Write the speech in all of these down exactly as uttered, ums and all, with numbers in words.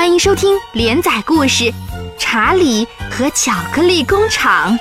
欢迎收听连载故事《查理和巧克力工厂》。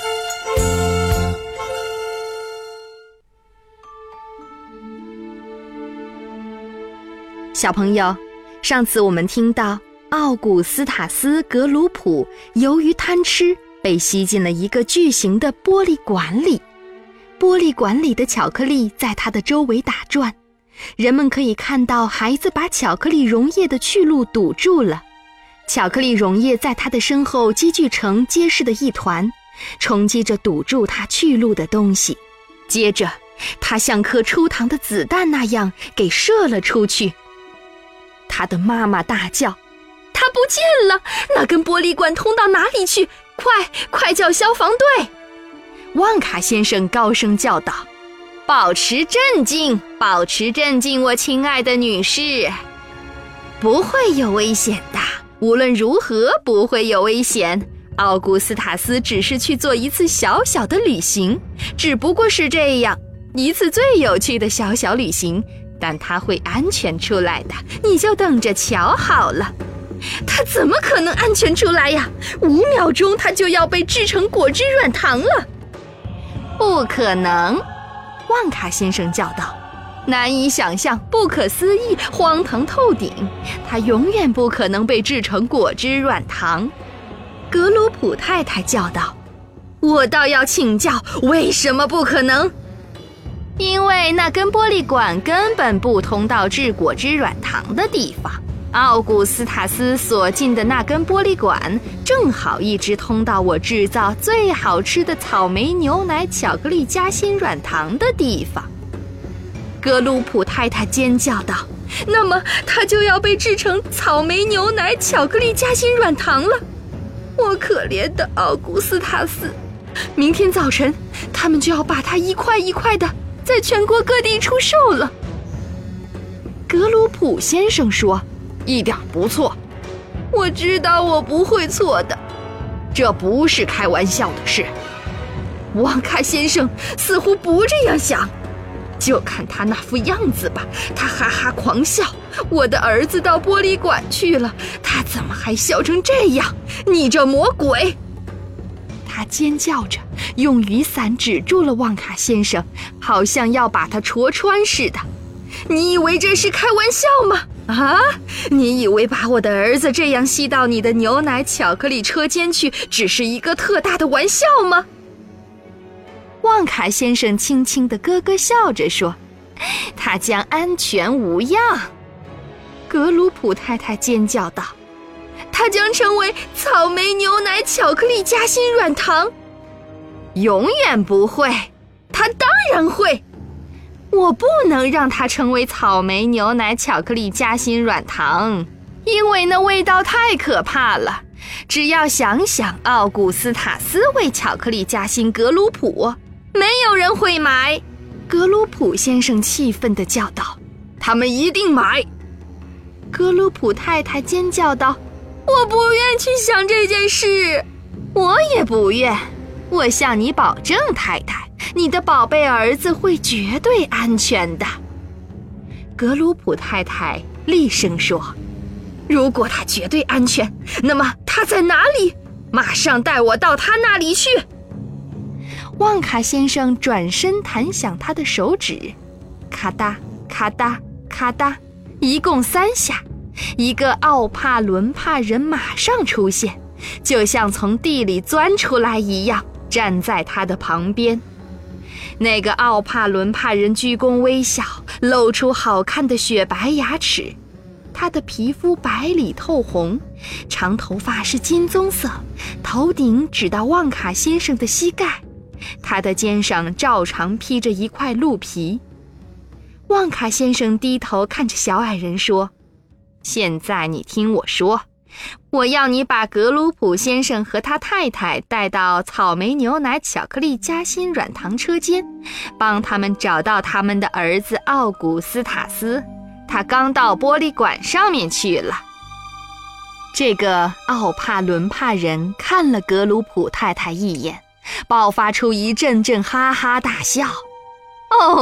小朋友，上次我们听到奥古斯塔斯·格鲁普由于贪吃被吸进了一个巨型的玻璃管里，玻璃管里的巧克力在他的周围打转，人们可以看到孩子把巧克力溶液的去路堵住了，巧克力溶液在他的身后积聚成结实的一团，冲击着堵住他去路的东西。接着他像颗出膛的子弹那样给射了出去。他的妈妈大叫：他不见了，那根玻璃管通到哪里去？快快叫消防队！旺卡先生高声叫道：保持镇静，保持镇静，我亲爱的女士，不会有危险的，无论如何不会有危险。奥古斯塔斯只是去做一次小小的旅行，只不过是这样一次最有趣的小小旅行，但他会安全出来的，你就等着瞧好了。他怎么可能安全出来呀？五秒钟他就要被制成果汁软糖了。不可能，旺卡先生叫道，难以想象，不可思议，荒唐透顶，他永远不可能被制成果汁软糖。格鲁普太太叫道，我倒要请教，为什么不可能？因为那根玻璃管根本不通到制果汁软糖的地方，奥古斯塔斯所进的那根玻璃管正好一直通到我制造最好吃的草莓牛奶巧克力夹心软糖的地方。格鲁普太太尖叫道，那么它就要被制成草莓牛奶巧克力夹心软糖了。我可怜的奥古斯塔斯，明天早晨他们就要把它一块一块的在全国各地出售了。格鲁普先生说，一点不错，我知道我不会错的，这不是开玩笑的事。旺卡先生似乎不这样想，就看他那副样子吧，他哈哈狂笑。我的儿子到玻璃馆去了，他怎么还笑成这样？你这魔鬼！他尖叫着用雨伞指住了旺卡先生，好像要把他戳穿似的。你以为这是开玩笑吗？啊，你以为把我的儿子这样吸到你的牛奶巧克力车间去只是一个特大的玩笑吗？旺卡先生轻轻地咯咯笑着说，他将安全无恙。格鲁普太太尖叫道，它将成为草莓牛奶巧克力夹心软糖。永远不会，它当然会。我不能让它成为草莓牛奶巧克力夹心软糖，因为那味道太可怕了。只要想想奥古斯塔斯为巧克力夹心格鲁普，没有人会买。格鲁普先生气愤地叫道，他们一定买。格鲁普太太尖叫道，我不愿去想这件事。我也不愿。我向你保证，太太，你的宝贝儿子会绝对安全的。格鲁普太太厉声说，如果他绝对安全，那么他在哪里？马上带我到他那里去。旺卡先生转身弹响他的手指，咔嗒咔嗒咔嗒，一共三下，一个奥帕伦帕人马上出现，就像从地里钻出来一样，站在他的旁边。那个奥帕伦帕人鞠躬微笑，露出好看的雪白牙齿。他的皮肤白里透红，长头发是金棕色，头顶直到旺卡先生的膝盖，他的肩上照常披着一块鹿皮。旺卡先生低头看着小矮人说，现在你听我说，我要你把格鲁普先生和他太太带到草莓牛奶巧克力夹心软糖车间，帮他们找到他们的儿子奥古斯塔斯，他刚到玻璃管上面去了。这个奥帕伦帕人看了格鲁普太太一眼，爆发出一阵阵哈哈大笑。哦，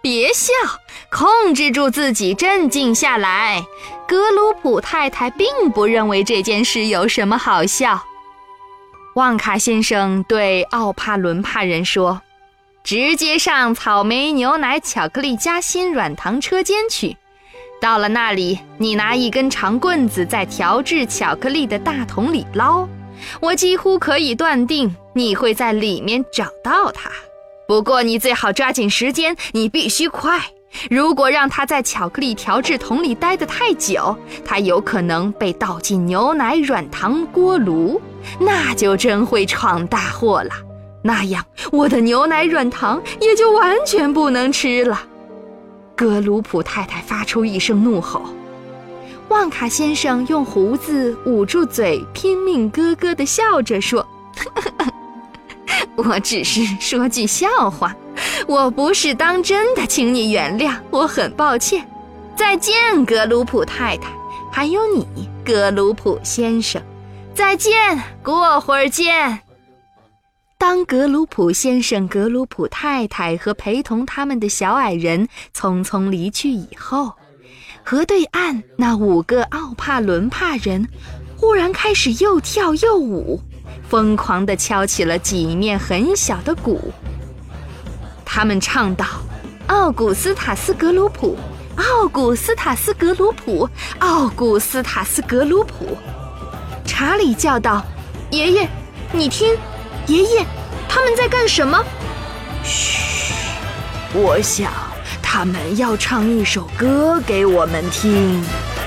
别笑，控制住自己，镇静下来。格鲁普太太并不认为这件事有什么好笑。旺卡先生对奥帕伦帕人说，直接上草莓牛奶巧克力夹心软糖车间去，到了那里，你拿一根长棍子在调制巧克力的大桶里捞，我几乎可以断定你会在里面找到它。不过你最好抓紧时间，你必须快。如果让它在巧克力调制桶里待得太久，它有可能被倒进牛奶软糖锅炉，那就真会闯大祸了。那样我的牛奶软糖也就完全不能吃了。格鲁普太太发出一声怒吼。旺卡先生用胡子捂住嘴，拼命咯咯地笑着说，呵呵呵，我只是说句笑话，我不是当真的，请你原谅，我很抱歉。再见，格鲁普太太，还有你，格鲁普先生。再见，过会儿见。当格鲁普先生、格鲁普太太和陪同他们的小矮人匆匆离去以后，河对岸那五个奥帕伦帕人忽然开始又跳又舞，疯狂地敲起了几面很小的鼓。他们唱道，奥古斯塔斯格鲁普，奥古斯塔斯格鲁普，奥古斯塔斯格鲁普。查理叫道，爷爷，你听，爷爷，他们在干什么？嘘，我想他们要唱一首歌给我们听。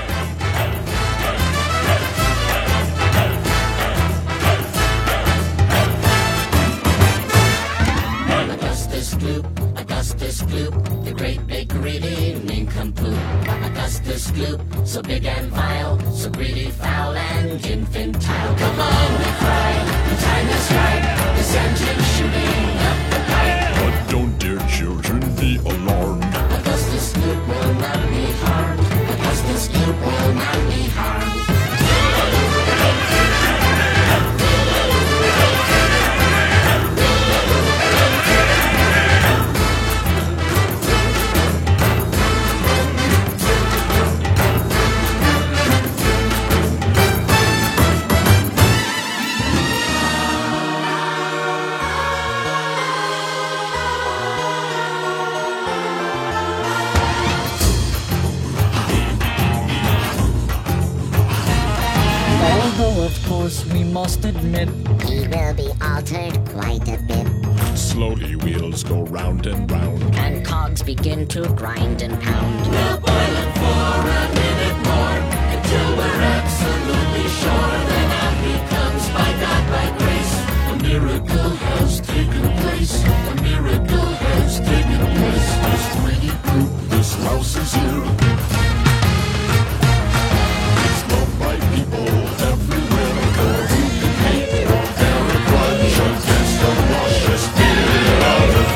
Augustus Gloop, the great big greedy nincompoop. Augustus Gloop, so big and vile, so greedy, foul and infantile. Come on, we cry, the time is right, this engine shooting up the pipe. But don't, dear children, be alarmed. Augustus Gloop will not be harmed. Augustus Gloop will not be harmed. Although of course we must admit he will be altered quite a bit. Slowly wheels go round and round, and cogs begin to grind and pound. We'll boil it for a minute more, until we're absolutely sure. Then out he comes, by God, by grace. A miracle has taken place. A miracle has taken place. This greedy group, this house is here. It's loved by people everywhere. For who can hate or bear a grudge against the luscious beer out of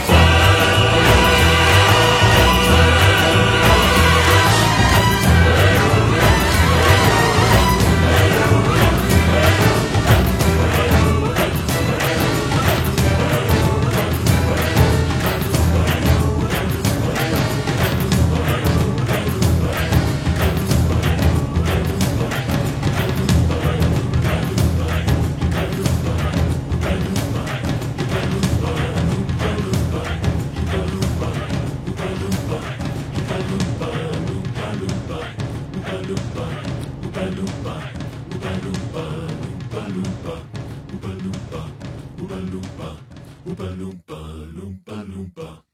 Oompa loompa, oompa loompa, loompa loompa.